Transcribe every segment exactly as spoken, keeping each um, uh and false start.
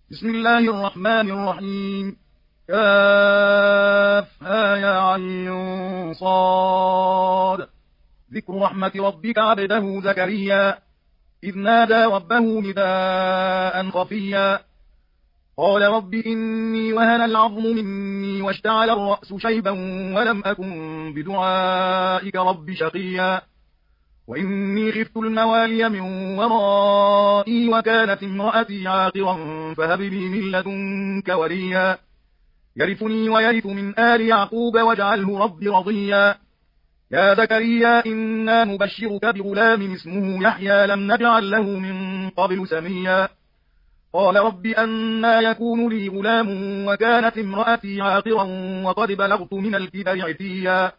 بسم الله الرحمن الرحيم. كافها يا عين صاد. ذكر رحمة ربك عبده زكريا إذ نادى ربه نداء خفيا قال رب إني وهن العظم مني واشتعل الرأس شيبا ولم أكن بدعائك رب شقيا وإني خفت الموالي من ورائي وكانت امرأتي عاقرا فهب لي من لدنك وليا يرثني ويرث من آل يعقوب واجعله رب رضيا يا زكريا إنا نبشرك بغلام اسمه يحيى لم نجعل له من قبل سميا قال رب أنى يكون لي غلام وكانت امرأتي عاقرا وقد بلغت من الكبر عتيا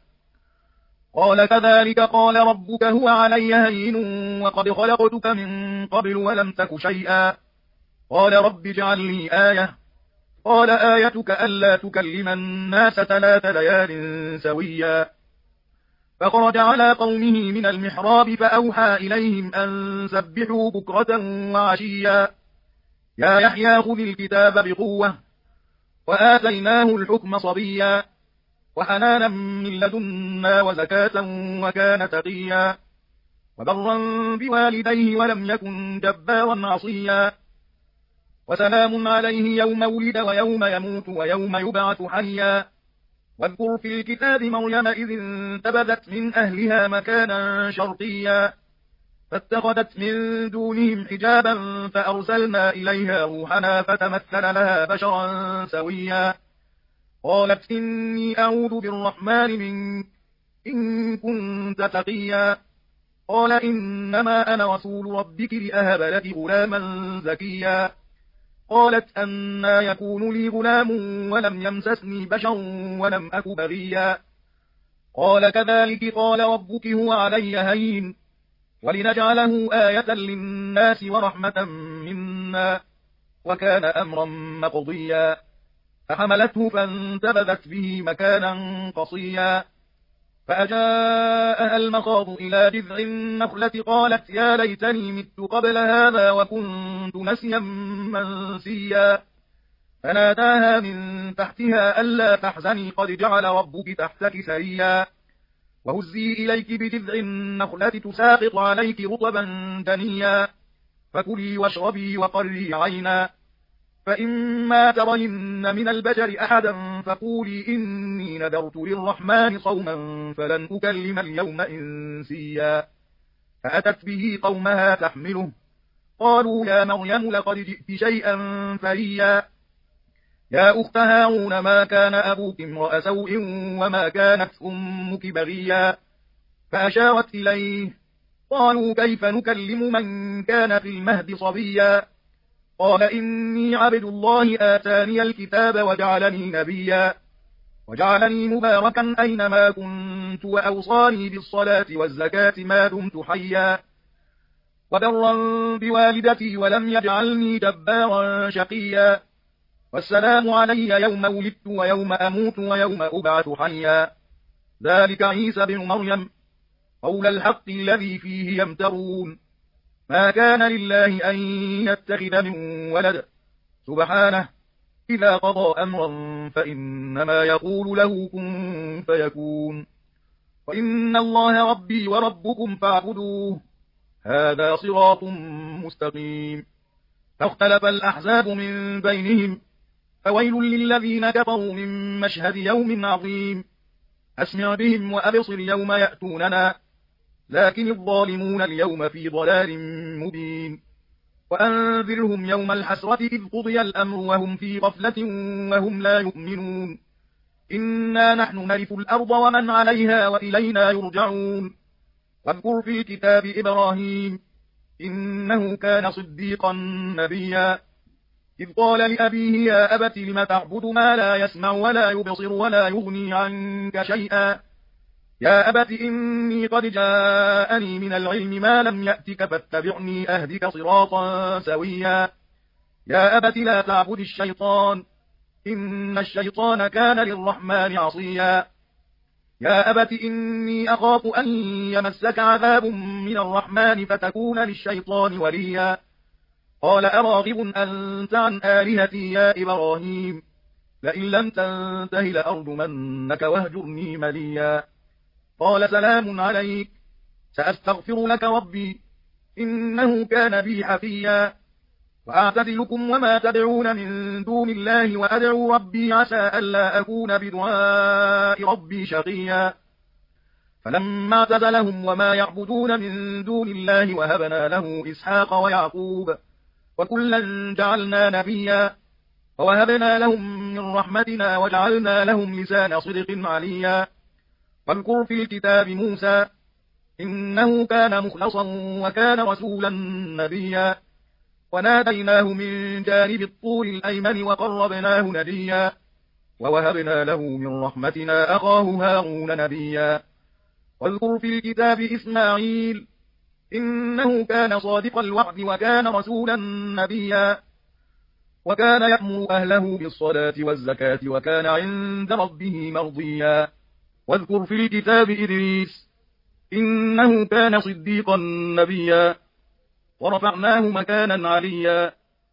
قال كذلك قال ربك هو علي هين وقد خلقتك من قبل ولم تك شيئا قال رب اجعل لي آية قال آيتك ألا تكلم الناس ثلاث ليال سويا فخرج على قومه من المحراب فأوحى إليهم أن سبحوا بكرة وعشيا يا يحيى خذ الكتاب بقوة وآتيناه الحكم صبيا وحنانا من لدنا وزكاة وكان تقيا وبرا بوالديه ولم يكن جبارا عصيا وسلام عليه يوم ولد ويوم يموت ويوم يبعث حيا واذكر في الكتاب مريم إذ انتبذت من أهلها مكانا شرقيا فاتخذت من دونهم حجابا فأرسلنا إليها روحنا فتمثل لها بشرا سويا قالت إني أعوذ بالرحمن منك إن كنت تقيا قال إنما أنا رسول ربك لأهب لك غلاما زكيا قالت أنى يكون لي غلام ولم يمسسني بشر ولم أك بغيا قال كذلك قال ربك هو علي هين ولنجعله آية للناس ورحمة منا وكان أمرا مقضيا فحملته فانتبذت به مكانا قصيا فأجاءها المخاض إلى جذع النخلة قالت يا ليتني مت قبل هذا وكنت نسيا منسيا فناداها من تحتها ألا تحزني قد جعل ربك تحتك سريا وهزي إليك بجذع النخلة تساقط عليك رطبا دنيا فكلي واشربي وقري عينا فإما ترين من البشر أحدا فقولي إني نذرت للرحمن صوما فلن أكلم اليوم إنسيا فأتت به قومها تحمله قالوا يا مريم لقد جئت شيئا فريا يا أخت هارون ما كان أبوك امرأ سوء وما كانت أمك بغيا فأشارت إليه قالوا كيف نكلم من كان في المهد صبيا قال إني عبد الله آتاني الكتاب وجعلني نبيا وجعلني مباركا أينما كنت وأوصاني بالصلاة والزكاة ما دمت حيا وبرا بوالدتي ولم يجعلني جبارا شقيا والسلام علي يوم ولدت ويوم أموت ويوم أبعث حيا ذلك عيسى بن مريم قول الحق الذي فيه يمترون ما كان لله أن يتخذ من ولد سبحانه إذا قضى أمرا فإنما يقول له كن فيكون وإن الله ربي وربكم فاعبدوه هذا صراط مستقيم فاختلف الأحزاب من بينهم فويل للذين كفروا من مشهد يوم عظيم أسمع بهم وأبصر يوم يأتوننا لكن الظالمون اليوم في ضلال مبين وأنذرهم يوم الحسرة إذ قضي الأمر وهم في غفلة وهم لا يؤمنون إنا نحن نرث الأرض ومن عليها وإلينا يرجعون واذكر في الكتاب إبراهيم إنه كان صديقا نبيا إذ قال لأبيه يا أبت لم تعبد ما لا يسمع ولا يبصر ولا يغني عنك شيئا يا أبت إني قد جاءني من العلم ما لم يأتك فاتبعني أهدك صراطا سويا يا أبت لا تعبد الشيطان إن الشيطان كان للرحمن عصيا يا أبت إني أخاف أن يمسك عذاب من الرحمن فتكون للشيطان وليا قال أراغب أنت عن آلهتي يا إبراهيم لئن لم تنته لأرجمنك واهجرني مليا قال سلام عليك سأستغفر لك ربي إنه كان بي حفيا وأعتزلكم وما تدعون من دون الله وأدعو ربي عسى ألا أكون بدعاء ربي شقيا فلما اعتزلهم وما يعبدون من دون الله وهبنا له إسحاق ويعقوب وكلا جعلنا نبيا ووهبنا لهم من رحمتنا وجعلنا لهم لسان صدق عليا واذكر في الكتاب موسى إنه كان مخلصا وكان رسولا نبيا وناديناه من جانب الطور الأيمن وقربناه نجيا ووهبنا له من رحمتنا أخاه هارون نبيا واذكر في الكتاب إسماعيل إنه كان صادق الوعد وكان رسولا نبيا وكان يأمر أهله بالصلاة والزكاة وكان عند ربه مرضيا واذكر في الكتاب إدريس إنه كان صديقا نبيا ورفعناه مكانا عليا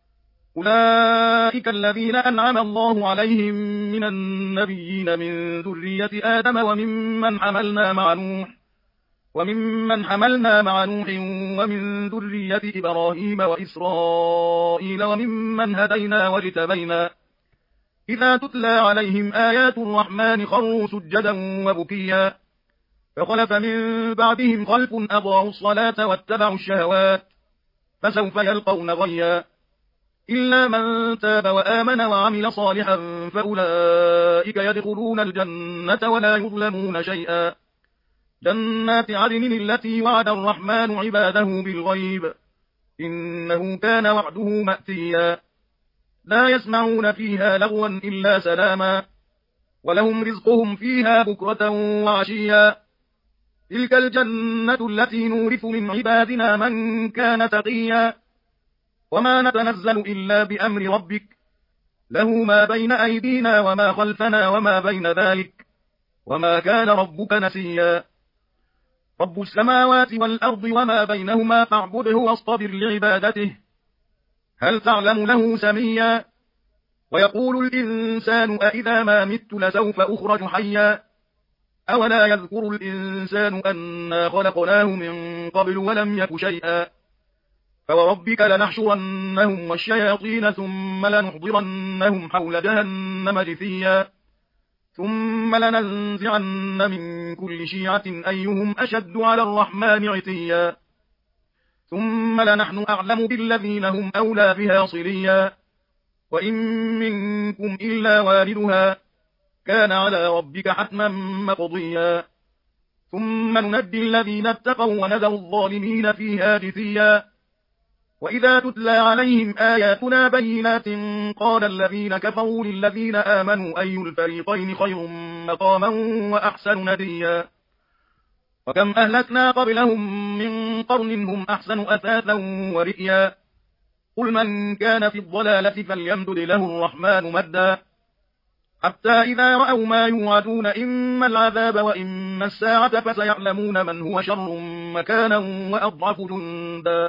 أولئك الذين أنعم الله عليهم من النبيين من ذرية آدم وممن حملنا مع نوح وممن حملنا مع نوح ومن ذرية إبراهيم وإسرائيل وممن هدينا واجتبينا إذا تتلى عليهم آيات الرحمن خروا سجدا وبكيا فخلف من بعدهم خلف أضاعوا الصلاة واتبعوا الشهوات فسوف يلقون غيا إلا من تاب وآمن وعمل صالحا فأولئك يدخلون الجنة ولا يظلمون شيئا جنات عدن التي وعد الرحمن عباده بالغيب إنه كان وعده مأتيا لا يسمعون فيها لغوا إلا سلاما ولهم رزقهم فيها بكرة وعشيا تلك الجنة التي نورث من عبادنا من كان تقيا وما نتنزل إلا بأمر ربك له ما بين أيدينا وما خلفنا وما بين ذلك وما كان ربك نسيا رب السماوات والأرض وما بينهما فاعبده واصطبر لعبادته هل تعلم له سميا ويقول الإنسان أإذا ما مت لسوف أخرج حيا أولا يذكر الإنسان أنا خلقناه من قبل ولم يك شيئا فوربك لنحشرنهم والشياطين ثم لنحضرنهم حول جهنم جثيا ثم لننزعن من كل شيعة أيهم أشد على الرحمن عتيا ثم لنحن أعلم بالذين هم أولى بها صليا وإن منكم إلا واردها كان على ربك حتما مقضيا ثم ننجي الذين اتقوا ونذر الظالمين فيها جثيا وإذا تتلى عليهم آياتنا بينات قال الذين كفروا للذين آمنوا أي الفريقين خير مقاما وأحسن نديا وكم أهلكنا قبلهم من قرن هم أحسن أثاثا ورئيا قل من كان في الضلالة فليمدد له الرحمن مدا حتى إذا رأوا ما يوعدون إما العذاب وإما الساعة فسيعلمون من هو شر مكانا وأضعف جندا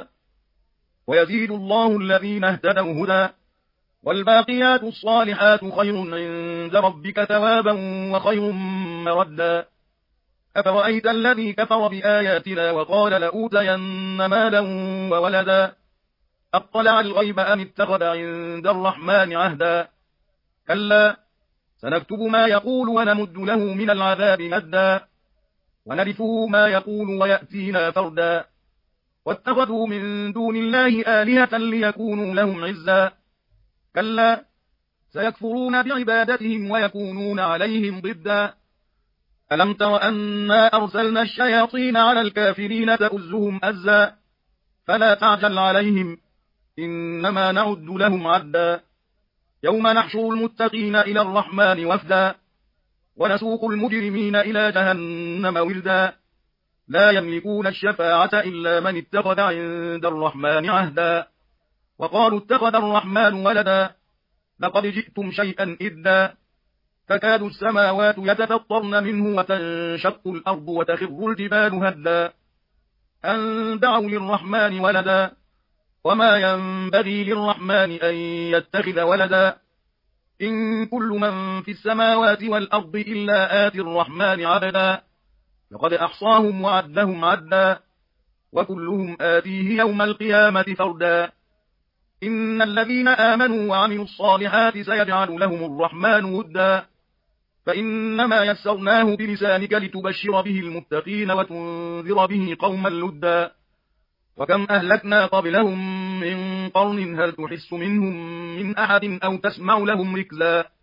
ويزيد الله الذين اهتدوا هدى والباقيات الصالحات خير عند ربك ثوابا وخير مردا أفرأيت الذي كفر بآياتنا وقال لأوتين مالا وولدا أطلع الغيب أم اتخذ عند الرحمن عهدا كلا سنكتب ما يقول ونمد له من العذاب مدا ونرثه ما يقول ويأتينا فردا واتخذوا من دون الله آلهة ليكونوا لهم عزا كلا سيكفرون بعبادتهم ويكونون عليهم ضدا ألم تر أنا أرسلنا الشياطين على الكافرين تؤزهم أزا فلا تعجل عليهم إنما نعد لهم عدا يوم نحشر المتقين إلى الرحمن وفدا ونسوق المجرمين إلى جهنم وردا لا يملكون الشفاعة إلا من اتخذ عند الرحمن عهدا وقالوا اتخذ الرحمن ولدا لقد جئتم شيئا إدا تكاد السماوات يتفطرن منه وتنشق الأرض وتخر الجبال هدا أن دعوا للرحمن ولدا وما ينبغي للرحمن أن يتخذ ولدا إن كل من في السماوات والأرض إلا آتي الرحمن عبدا لقد أحصاهم وعدهم عدا وكلهم آتيه يوم القيامة فردا إن الذين آمنوا وعملوا الصالحات سيجعل لهم الرحمن ودا فإنما يسرناه بلسانك لتبشر به المتقين وتنذر به قوما لدا وكم أهلكنا قبلهم من قرن هل تحس منهم من أحد أو تسمع لهم ركزا